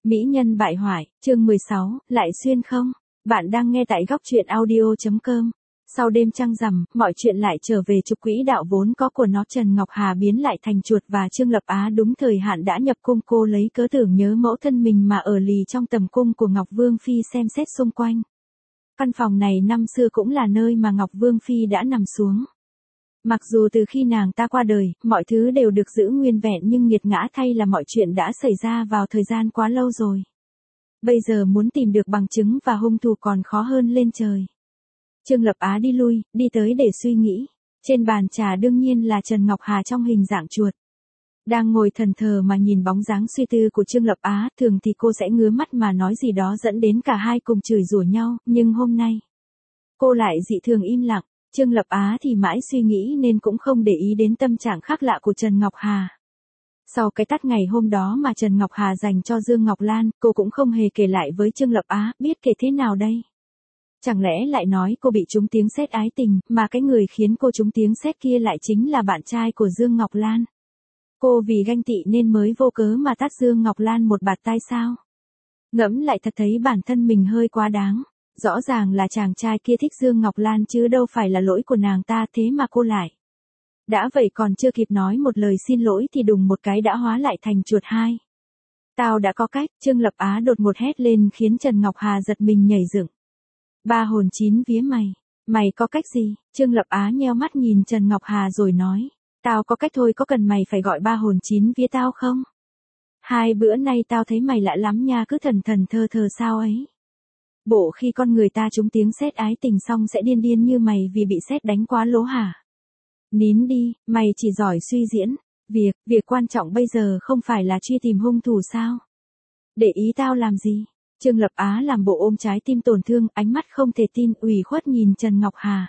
Mỹ nhân bại hoại, chương 16, lại xuyên không? Bạn đang nghe tại góc truyện audio.com. Sau đêm trăng rằm, mọi chuyện lại trở về trục quỹ đạo vốn có của nó. Trần Ngọc Hà biến lại thành chuột và Trương Lập Á đúng thời hạn đã nhập cung. Cô lấy cớ tưởng nhớ mẫu thân mình mà ở lì trong tầm cung của Ngọc Vương Phi xem xét xung quanh. Căn phòng này năm xưa cũng là nơi mà Ngọc Vương Phi đã nằm xuống. Mặc dù từ khi nàng ta qua đời, mọi thứ đều được giữ nguyên vẹn nhưng nghiệt ngã thay là mọi chuyện đã xảy ra vào thời gian quá lâu rồi. Bây giờ muốn tìm được bằng chứng và hung thủ còn khó hơn lên trời. Trương Lập Á đi lui, đi tới để suy nghĩ. Trên bàn trà đương nhiên là Trần Ngọc Hà trong hình dạng chuột. Đang ngồi thần thờ mà nhìn bóng dáng suy tư của Trương Lập Á, thường thì cô sẽ ngứa mắt mà nói gì đó dẫn đến cả hai cùng chửi rủa nhau, nhưng hôm nay, cô lại dị thường im lặng. Trương Lập Á thì mãi suy nghĩ nên cũng không để ý đến tâm trạng khác lạ của Trần Ngọc Hà. Sau cái tát ngày hôm đó mà Trần Ngọc Hà dành cho Dương Ngọc Lan, cô cũng không hề kể lại với Trương Lập Á, biết kể thế nào đây? Chẳng lẽ lại nói cô bị trúng tiếng sét ái tình, mà cái người khiến cô trúng tiếng sét kia lại chính là bạn trai của Dương Ngọc Lan? Cô vì ganh tị nên mới vô cớ mà tát Dương Ngọc Lan một bạt tai sao? Ngẫm lại thật thấy bản thân mình hơi quá đáng. Rõ ràng là chàng trai kia thích Dương Ngọc Lan chứ đâu phải là lỗi của nàng ta, thế mà cô lại. Đã vậy còn chưa kịp nói một lời xin lỗi thì đùng một cái đã hóa lại thành chuột hai. Tao đã có cách, Trương Lập Á đột ngột hét lên khiến Trần Ngọc Hà giật mình nhảy dựng. Ba hồn chín vía mày, mày có cách gì? Trương Lập Á nheo mắt nhìn Trần Ngọc Hà rồi nói, tao có cách thôi, có cần mày phải gọi ba hồn chín vía tao không? Hai bữa nay tao thấy mày lạ lắm nha, cứ thần thần thơ thơ sao ấy. Bộ khi con người ta trúng tiếng sét ái tình xong sẽ điên điên như mày vì bị sét đánh quá lố hả? Nín đi, mày chỉ giỏi suy diễn. Việc quan trọng bây giờ không phải là truy tìm hung thủ sao? Để ý tao làm gì? Trương Lập Á làm bộ ôm trái tim tổn thương, ánh mắt không thể tin, ủy khuất nhìn Trần Ngọc Hà.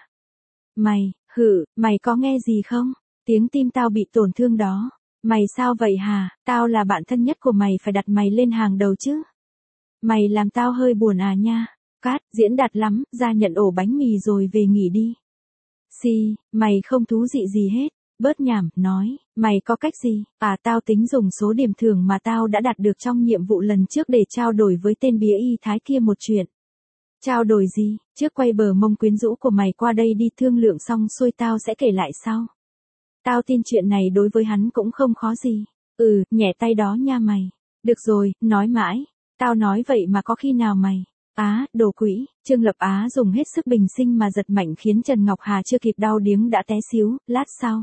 Mày có nghe gì không? Tiếng tim tao bị tổn thương đó. Mày sao vậy hả? Tao là bạn thân nhất của mày, phải đặt mày lên hàng đầu chứ. Mày làm tao hơi buồn à nha. Cát, diễn đạt lắm, ra nhận ổ bánh mì rồi về nghỉ đi. Mày không thú vị gì hết. Bớt nhảm, nói, mày có cách gì? Tao tính dùng số điểm thưởng mà tao đã đạt được trong nhiệm vụ lần trước để trao đổi với tên bía y thái kia một chuyện. Trao đổi gì? Trước quay bờ mông quyến rũ của mày qua đây đi, thương lượng xong xuôi tao sẽ kể lại sau. Tao tin chuyện này đối với hắn cũng không khó gì. Nhẹ tay đó nha mày. Được rồi, nói mãi. Tao nói vậy mà có khi nào mày. Đồ quỷ. Trương Lập Á dùng hết sức bình sinh mà giật mạnh khiến Trần Ngọc Hà chưa kịp đau điếng đã té xíu, lát sau.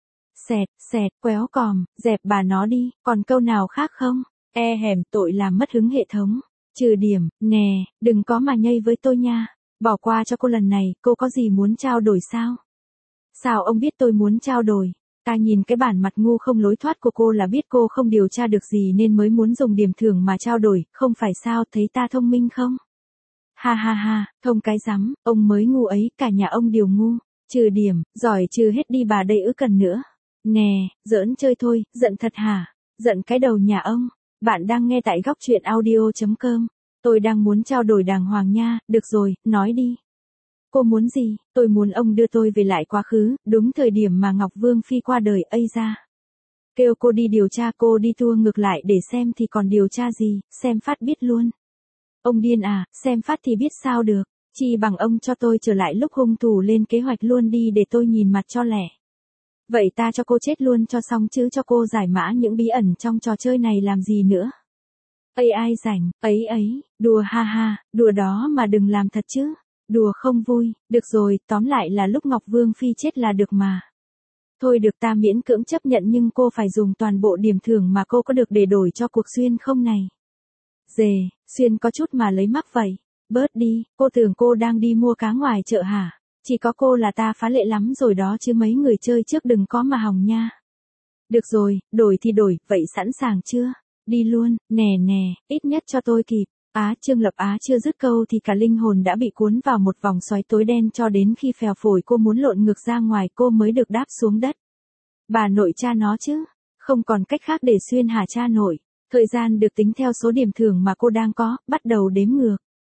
Xẹt, quéo còm, dẹp bà nó đi, còn câu nào khác không? Tội làm mất hứng hệ thống. Trừ điểm, nè, đừng có mà nhây với tôi nha. Bỏ qua cho cô lần này, cô có gì muốn trao đổi sao? Sao ông biết tôi muốn trao đổi? Ta nhìn cái bản mặt ngu không lối thoát của cô là biết cô không điều tra được gì nên mới muốn dùng điểm thưởng mà trao đổi, không phải sao, thấy ta thông minh không? Ha, thông cái rắm, ông mới ngu ấy, cả nhà ông đều ngu. Trừ điểm, giỏi trừ hết đi bà đây cần nữa. Nè, giỡn chơi thôi, giận thật hả? Giận cái đầu nhà ông. Bạn đang nghe tại góc truyện audio.com. Tôi đang muốn trao đổi đàng hoàng nha, được rồi, nói đi. Cô muốn gì? Tôi muốn ông đưa tôi về lại quá khứ, đúng thời điểm mà Ngọc Vương Phi qua đời, ra. Kêu cô đi điều tra, cô đi tua ngược lại để xem thì còn điều tra gì, xem phát biết luôn. Ông điên à, xem phát thì biết sao được, chi bằng ông cho tôi trở lại lúc hung thủ lên kế hoạch luôn đi để tôi nhìn mặt cho lẻ. Vậy ta cho cô chết luôn cho xong chứ cho cô giải mã những bí ẩn trong trò chơi này làm gì nữa. Ai rảnh, đùa ha, đùa đó mà đừng làm thật chứ. Đùa không vui, được rồi, tóm lại là lúc Ngọc Vương Phi chết là được mà. Thôi được, ta miễn cưỡng chấp nhận nhưng cô phải dùng toàn bộ điểm thưởng mà cô có được để đổi cho cuộc xuyên không này. Xuyên có chút mà lấy mắc vậy. Bớt đi, cô tưởng cô đang đi mua cá ngoài chợ hả? Chỉ có cô là ta phá lệ lắm rồi đó chứ mấy người chơi trước đừng có mà hòng nha. Được rồi, đổi thì đổi, vậy sẵn sàng chưa? Đi luôn, nè, ít nhất cho tôi kịp. Trương Lập Á chưa dứt câu thì cả linh hồn đã bị cuốn vào một vòng xoáy tối đen cho đến khi phèo phổi cô muốn lộn ngược ra ngoài cô mới được đáp xuống đất. Bà nội cha nó chứ, không còn cách khác để xuyên hả cha nội. Thời gian được tính theo số điểm thưởng mà cô đang có, bắt đầu đếm ngược.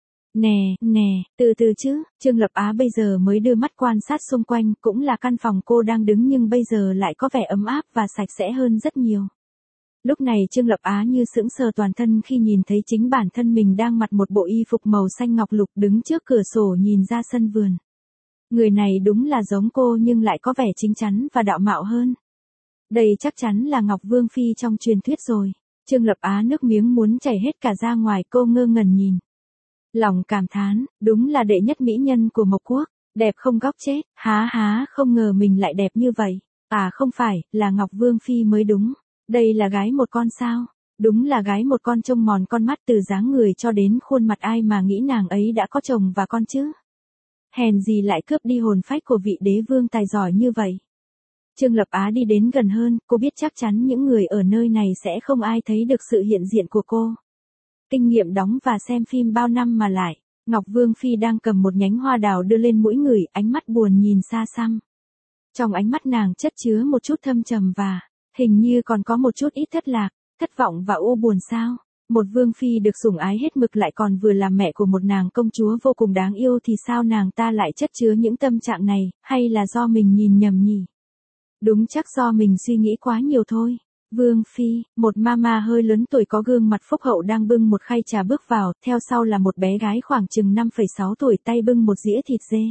Nè, từ từ chứ, Trương Lập Á bây giờ mới đưa mắt quan sát xung quanh, cũng là căn phòng cô đang đứng nhưng bây giờ lại có vẻ ấm áp và sạch sẽ hơn rất nhiều. Lúc này Trương Lập Á như sững sờ toàn thân khi nhìn thấy chính bản thân mình đang mặc một bộ y phục màu xanh ngọc lục đứng trước cửa sổ nhìn ra sân vườn. Người này đúng là giống cô nhưng lại có vẻ chín chắn và đạo mạo hơn. Đây chắc chắn là Ngọc Vương Phi trong truyền thuyết rồi. Trương Lập Á nước miếng muốn chảy hết cả ra ngoài, cô ngơ ngẩn nhìn. Lòng cảm thán, đúng là đệ nhất mỹ nhân của Mộc Quốc, đẹp không góc chết, há không ngờ mình lại đẹp như vậy. À không phải, là Ngọc Vương Phi mới đúng. Đây là gái một con sao? Đúng là gái một con, trông mòn con mắt từ dáng người cho đến khuôn mặt, ai mà nghĩ nàng ấy đã có chồng và con chứ. Hèn gì lại cướp đi hồn phách của vị đế vương tài giỏi như vậy. Trương Lập Á đi đến gần hơn, cô biết chắc chắn những người ở nơi này sẽ không ai thấy được sự hiện diện của cô. Kinh nghiệm đóng và xem phim bao năm mà lại, Ngọc Vương Phi đang cầm một nhánh hoa đào đưa lên mũi người, ánh mắt buồn nhìn xa xăm. Trong ánh mắt nàng chất chứa một chút thâm trầm và, hình như còn có một chút ít thất lạc, thất vọng và u buồn sao. Một vương phi được sủng ái hết mực lại còn vừa là mẹ của một nàng công chúa vô cùng đáng yêu thì sao nàng ta lại chất chứa những tâm trạng này, hay là do mình nhìn nhầm nhỉ? Đúng chắc do mình suy nghĩ quá nhiều thôi. Vương Phi, một mama hơi lớn tuổi có gương mặt phúc hậu đang bưng một khay trà bước vào, theo sau là một bé gái khoảng chừng 5,6 tuổi tay bưng một dĩa thịt dê.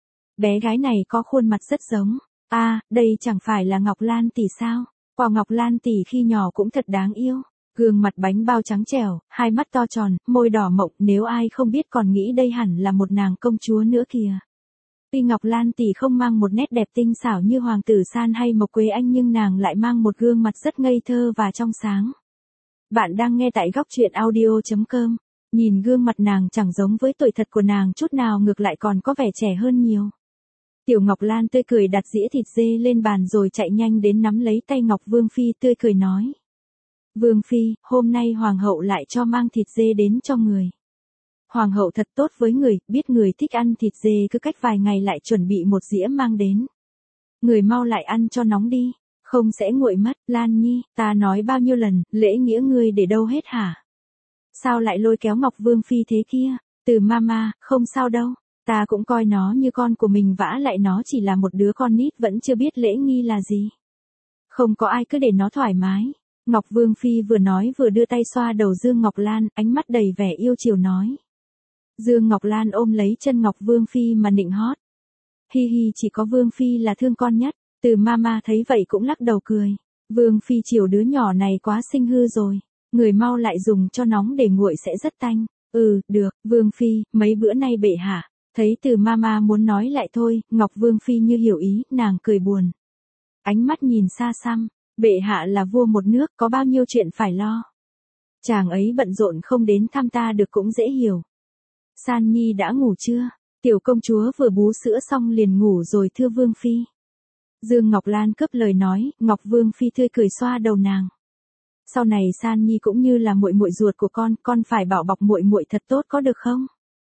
Bé gái này có khuôn mặt rất giống. À, đây chẳng phải là Ngọc Lan tỷ sao? Quả Ngọc Lan tỷ khi nhỏ cũng thật đáng yêu. Gương mặt bánh bao trắng trẻo, hai mắt to tròn, môi đỏ mộng, nếu ai không biết còn nghĩ đây hẳn là một nàng công chúa nữa kìa. Tuy Ngọc Lan tỷ không mang một nét đẹp tinh xảo như Hoàng tử San hay Mộc Quế Anh nhưng nàng lại mang một gương mặt rất ngây thơ và trong sáng. Bạn đang nghe tại góc truyện audio.com. Nhìn gương mặt nàng chẳng giống với tuổi thật của nàng chút nào, ngược lại còn có vẻ trẻ hơn nhiều. Tiểu Ngọc Lan tươi cười đặt dĩa thịt dê lên bàn rồi chạy nhanh đến nắm lấy tay Ngọc Vương Phi tươi cười nói. Vương Phi, hôm nay Hoàng hậu lại cho mang thịt dê đến cho người. Hoàng hậu thật tốt với người, biết người thích ăn thịt dê cứ cách vài ngày lại chuẩn bị một dĩa mang đến. Người mau lại ăn cho nóng đi, không sẽ nguội mất. Lan Nhi, ta nói bao nhiêu lần, lễ nghĩa ngươi để đâu hết hả? Sao lại lôi kéo Ngọc Vương Phi thế kia? Từ mama, không sao đâu. Ta cũng coi nó như con của mình, vả lại nó chỉ là một đứa con nít vẫn chưa biết lễ nghi là gì. Không có ai, cứ để nó thoải mái. Ngọc Vương Phi vừa nói vừa đưa tay xoa đầu Dương Ngọc Lan, ánh mắt đầy vẻ yêu chiều nói. Dương Ngọc Lan ôm lấy chân Ngọc Vương Phi mà nịnh hót. Hi hi, chỉ có Vương Phi là thương con nhất. Từ mama thấy vậy cũng lắc đầu cười. Vương Phi chiều đứa nhỏ này quá xinh hư rồi. Người mau lại dùng cho nóng để nguội sẽ rất tanh. Ừ, được, Vương Phi, mấy bữa nay bệ hạ. Thấy từ mama muốn nói lại thôi, Ngọc Vương Phi như hiểu ý, nàng cười buồn. Ánh mắt nhìn xa xăm, bệ hạ là vua một nước, có bao nhiêu chuyện phải lo. Chàng ấy bận rộn không đến thăm ta được cũng dễ hiểu. San Nhi đã ngủ chưa? Tiểu công chúa vừa bú sữa xong liền ngủ rồi thưa Vương Phi. Dương Ngọc Lan cướp lời nói, Ngọc Vương Phi tươi cười xoa đầu nàng. Sau này San Nhi cũng như là muội muội ruột của con phải bảo bọc muội muội thật tốt có được không?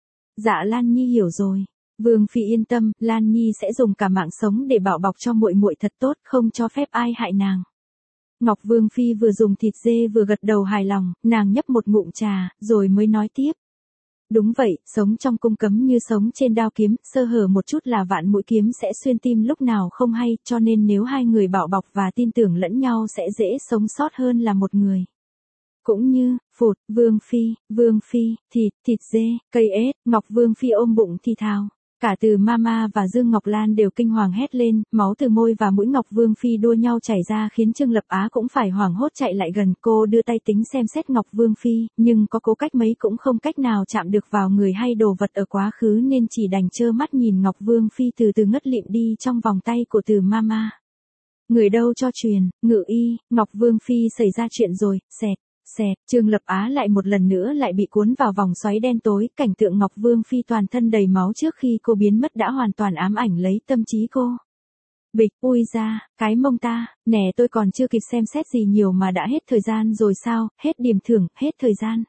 Dạ Lan Nhi hiểu rồi. Vương Phi yên tâm, Lan Nhi sẽ dùng cả mạng sống để bảo bọc cho muội muội thật tốt, không cho phép ai hại nàng. Ngọc Vương Phi vừa dùng thịt dê vừa gật đầu hài lòng, nàng nhấp một ngụm trà, rồi mới nói tiếp. Đúng vậy, sống trong cung cấm như sống trên đao kiếm, sơ hở một chút là vạn mũi kiếm sẽ xuyên tim lúc nào không hay, cho nên nếu hai người bảo bọc và tin tưởng lẫn nhau sẽ dễ sống sót hơn là một người. Cũng như, phụt, Vương Phi, thịt dê, cây ếch, Ngọc Vương Phi ôm bụng thì thào. Cả từ mama và Dương Ngọc Lan đều kinh hoàng hét lên, máu từ môi và mũi Ngọc Vương Phi đua nhau chảy ra khiến Trương Lập Á cũng phải hoảng hốt chạy lại gần. Cô đưa tay tính xem xét Ngọc Vương Phi, nhưng có cố cách mấy cũng không cách nào chạm được vào người hay đồ vật ở quá khứ nên chỉ đành trơ mắt nhìn Ngọc Vương Phi từ từ ngất lịm đi trong vòng tay của từ mama. Người đâu cho truyền, ngự y, Ngọc Vương Phi xảy ra chuyện rồi, xẹt. Trương Lập Á lại một lần nữa lại bị cuốn vào vòng xoáy đen tối, cảnh tượng Ngọc Vương Phi toàn thân đầy máu trước khi cô biến mất đã hoàn toàn ám ảnh lấy tâm trí cô. Bịch, ui ra, cái mông ta, nè tôi còn chưa kịp xem xét gì nhiều mà đã hết thời gian rồi sao, hết điểm thưởng, hết thời gian.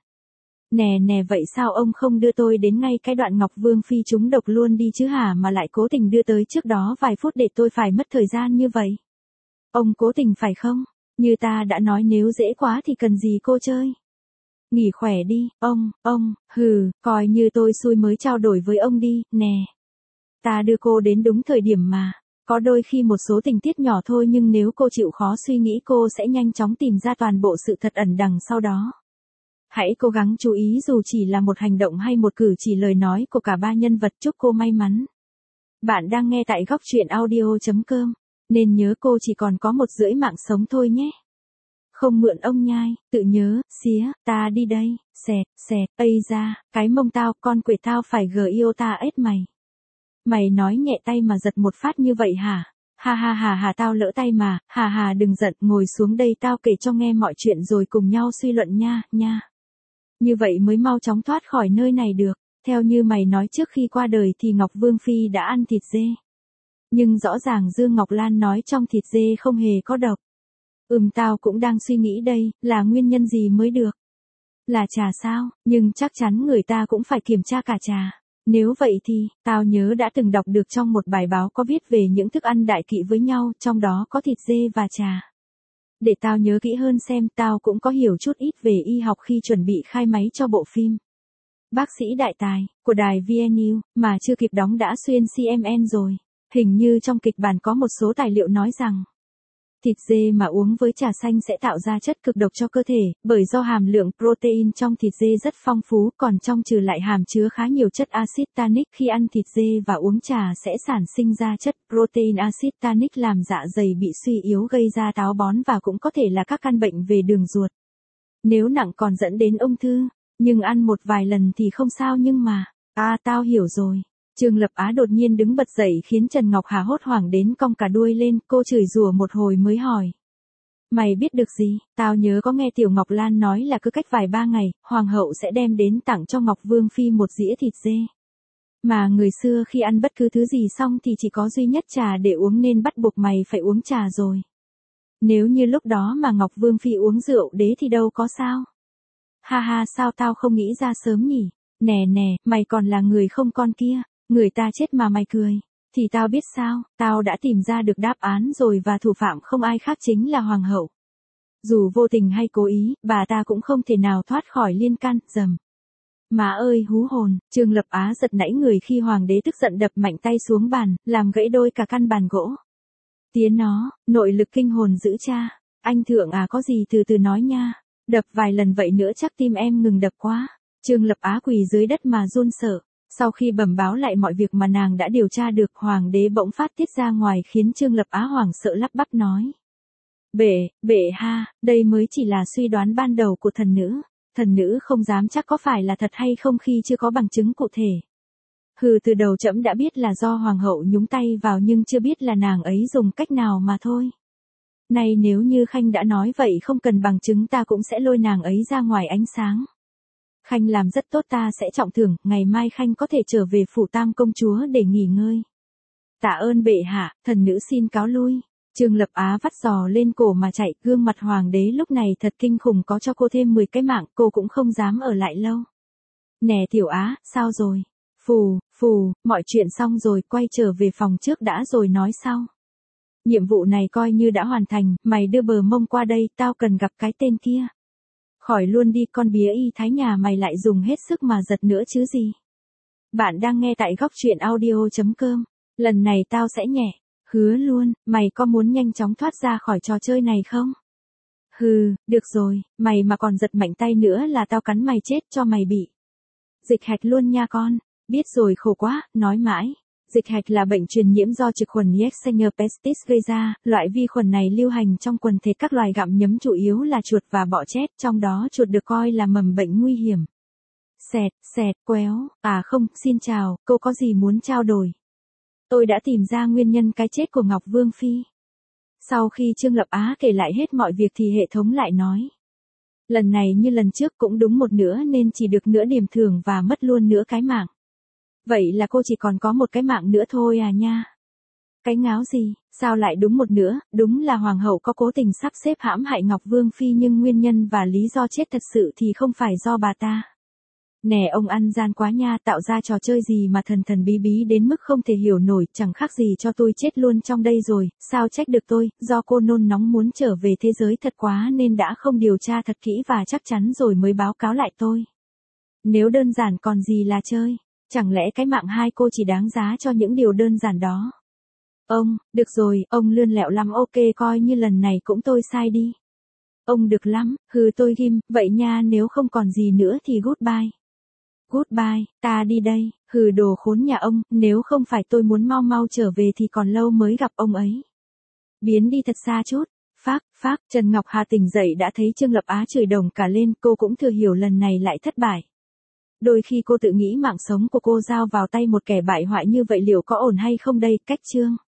Nè vậy sao ông không đưa tôi đến ngay cái đoạn Ngọc Vương Phi trúng độc luôn đi chứ hả, mà lại cố tình đưa tới trước đó vài phút để tôi phải mất thời gian như vậy. Ông cố tình phải không? Như ta đã nói nếu dễ quá thì cần gì cô chơi. Nghỉ khỏe đi, ông, coi như tôi xui mới trao đổi với ông đi, nè. Ta đưa cô đến đúng thời điểm mà. Có đôi khi một số tình tiết nhỏ thôi nhưng nếu cô chịu khó suy nghĩ cô sẽ nhanh chóng tìm ra toàn bộ sự thật ẩn đằng sau đó. Hãy cố gắng chú ý dù chỉ là một hành động hay một cử chỉ lời nói của cả ba nhân vật. Chúc cô may mắn. Bạn đang nghe tại góc truyện audio.com. Nên nhớ cô chỉ còn có 1,5 mạng sống thôi nhé. Không mượn ông nhai, tự nhớ, xía, ta đi đây, xẹt, ây ra, cái mông tao, con quỷ tao phải yêu ta ết mày. Mày nói nhẹ tay mà giật một phát như vậy hả? Ha, tao lỡ tay mà, hà đừng giận, ngồi xuống đây tao kể cho nghe mọi chuyện rồi cùng nhau suy luận nha. Như vậy mới mau chóng thoát khỏi nơi này được. Theo như mày nói trước khi qua đời thì Ngọc Vương Phi đã ăn thịt dê. Nhưng rõ ràng Dương Ngọc Lan nói trong thịt dê không hề có độc. Tao cũng đang suy nghĩ đây, là nguyên nhân gì mới được? Là trà sao? Nhưng chắc chắn người ta cũng phải kiểm tra cả trà. Nếu vậy thì, tao nhớ đã từng đọc được trong một bài báo có viết về những thức ăn đại kỵ với nhau, trong đó có thịt dê và trà. Để tao nhớ kỹ hơn xem, tao cũng có hiểu chút ít về y học khi chuẩn bị khai máy cho bộ phim Bác sĩ đại tài, của đài VNU, mà chưa kịp đóng đã xuyên CMN rồi. Hình như trong kịch bản có một số tài liệu nói rằng thịt dê mà uống với trà xanh sẽ tạo ra chất cực độc cho cơ thể, bởi do hàm lượng protein trong thịt dê rất phong phú, còn trong trừ lại hàm chứa khá nhiều chất axit tannic. Khi ăn thịt dê và uống trà sẽ sản sinh ra chất protein axit tannic làm dạ dày bị suy yếu gây ra táo bón và cũng có thể là các căn bệnh về đường ruột. Nếu nặng còn dẫn đến ung thư, nhưng ăn một vài lần thì không sao nhưng mà, tao hiểu rồi. Trương Lập Á đột nhiên đứng bật dậy khiến Trần Ngọc Hà hốt hoảng đến cong cả đuôi lên, cô chửi rủa một hồi mới hỏi. Mày biết được gì? Tao nhớ có nghe Tiểu Ngọc Lan nói là cứ cách vài 3 ngày, Hoàng hậu sẽ đem đến tặng cho Ngọc Vương Phi một dĩa thịt dê. Mà người xưa khi ăn bất cứ thứ gì xong thì chỉ có duy nhất trà để uống nên bắt buộc mày phải uống trà rồi. Nếu như lúc đó mà Ngọc Vương Phi uống rượu đế thì đâu có sao. Ha, sao tao không nghĩ ra sớm nhỉ? Nè, mày còn là người không con kia. Người ta chết mà mày cười. Thì tao biết sao, tao đã tìm ra được đáp án rồi và thủ phạm không ai khác chính là Hoàng hậu. Dù vô tình hay cố ý, bà ta cũng không thể nào thoát khỏi liên can, dầm. Má ơi hú hồn, Trương Lập Á giật nảy người khi Hoàng đế tức giận đập mạnh tay xuống bàn, làm gãy đôi cả căn bàn gỗ. Tía nó, nội lực kinh hồn dữ cha. Anh thượng có gì từ từ nói nha. Đập vài lần vậy nữa chắc tim em ngừng đập quá. Trương Lập Á quỳ dưới đất mà run sợ. Sau khi bẩm báo lại mọi việc mà nàng đã điều tra được, Hoàng đế bỗng phát tiết ra ngoài khiến Trương Lập Á hoảng sợ lắp bắp nói. Bệ ha, đây mới chỉ là suy đoán ban đầu của thần nữ. Thần nữ không dám chắc có phải là thật hay không khi chưa có bằng chứng cụ thể. Từ đầu trẫm đã biết là do Hoàng hậu nhúng tay vào nhưng chưa biết là nàng ấy dùng cách nào mà thôi. Này nếu như Khanh đã nói vậy không cần bằng chứng ta cũng sẽ lôi nàng ấy ra ngoài ánh sáng. Khanh làm rất tốt ta sẽ trọng thưởng, ngày mai Khanh có thể trở về phủ Tam công chúa để nghỉ ngơi. Tạ ơn bệ hạ, thần nữ xin cáo lui. Trương Lập Á vắt giò lên cổ mà chạy, gương mặt Hoàng đế lúc này thật kinh khủng, có cho cô thêm 10 cái mạng, cô cũng không dám ở lại lâu. Nè Tiểu Á, sao rồi? Phù, mọi chuyện xong rồi, quay trở về phòng trước đã rồi nói sau. Nhiệm vụ này coi như đã hoàn thành, mày đưa bờ mông qua đây, tao cần gặp cái tên kia. Khỏi luôn đi, con bía y thái nhà mày lại dùng hết sức mà giật nữa chứ gì. Bạn đang nghe tại góc truyện audio.com. Lần này tao sẽ nhẹ. Hứa luôn, mày có muốn nhanh chóng thoát ra khỏi trò chơi này không? Được rồi, mày mà còn giật mạnh tay nữa là tao cắn mày chết cho mày bị dịch hạch luôn nha con. Biết rồi, khổ quá, nói mãi. Dịch hạch là bệnh truyền nhiễm do trực khuẩn Yersinia pestis gây ra, loại vi khuẩn này lưu hành trong quần thể các loài gặm nhấm chủ yếu là chuột và bọ chét, trong đó chuột được coi là mầm bệnh nguy hiểm. Quéo, không, xin chào, cô có gì muốn trao đổi? Tôi đã tìm ra nguyên nhân cái chết của Ngọc Vương Phi. Sau khi Trương Lập Á kể lại hết mọi việc thì hệ thống lại nói. Lần này như lần trước cũng đúng một nửa nên chỉ được nửa điểm thưởng và mất luôn nửa cái mạng. Vậy là cô chỉ còn có một cái mạng nữa thôi à nha. Cái ngáo gì, sao lại đúng một nửa, đúng là Hoàng hậu có cố tình sắp xếp hãm hại Ngọc Vương Phi nhưng nguyên nhân và lý do chết thật sự thì không phải do bà ta. Nè ông ăn gian quá nha, tạo ra trò chơi gì mà thần bí bí đến mức không thể hiểu nổi, chẳng khác gì cho tôi chết luôn trong đây rồi, sao trách được tôi, do cô nôn nóng muốn trở về thế giới thật quá nên đã không điều tra thật kỹ và chắc chắn rồi mới báo cáo lại tôi. Nếu đơn giản còn gì là chơi, chẳng lẽ cái mạng hai cô chỉ đáng giá cho những điều đơn giản đó. Ông, được rồi, ông lươn lẹo lắm, ok, coi như lần này cũng tôi sai đi. Ông được lắm, hừ, tôi ghim, vậy nha, nếu không còn gì nữa thì goodbye. Goodbye, ta đi đây, hừ, đồ khốn nhà ông, nếu không phải tôi muốn mau mau trở về thì còn lâu mới gặp ông ấy. Biến đi thật xa chút. Phác, Trần Ngọc Hà tỉnh dậy đã thấy Trương Lập Á chửi đồng cả lên, cô cũng thừa hiểu lần này lại thất bại. Đôi khi cô tự nghĩ mạng sống của cô giao vào tay một kẻ bại hoại như vậy liệu có ổn hay không đây, cách Trương.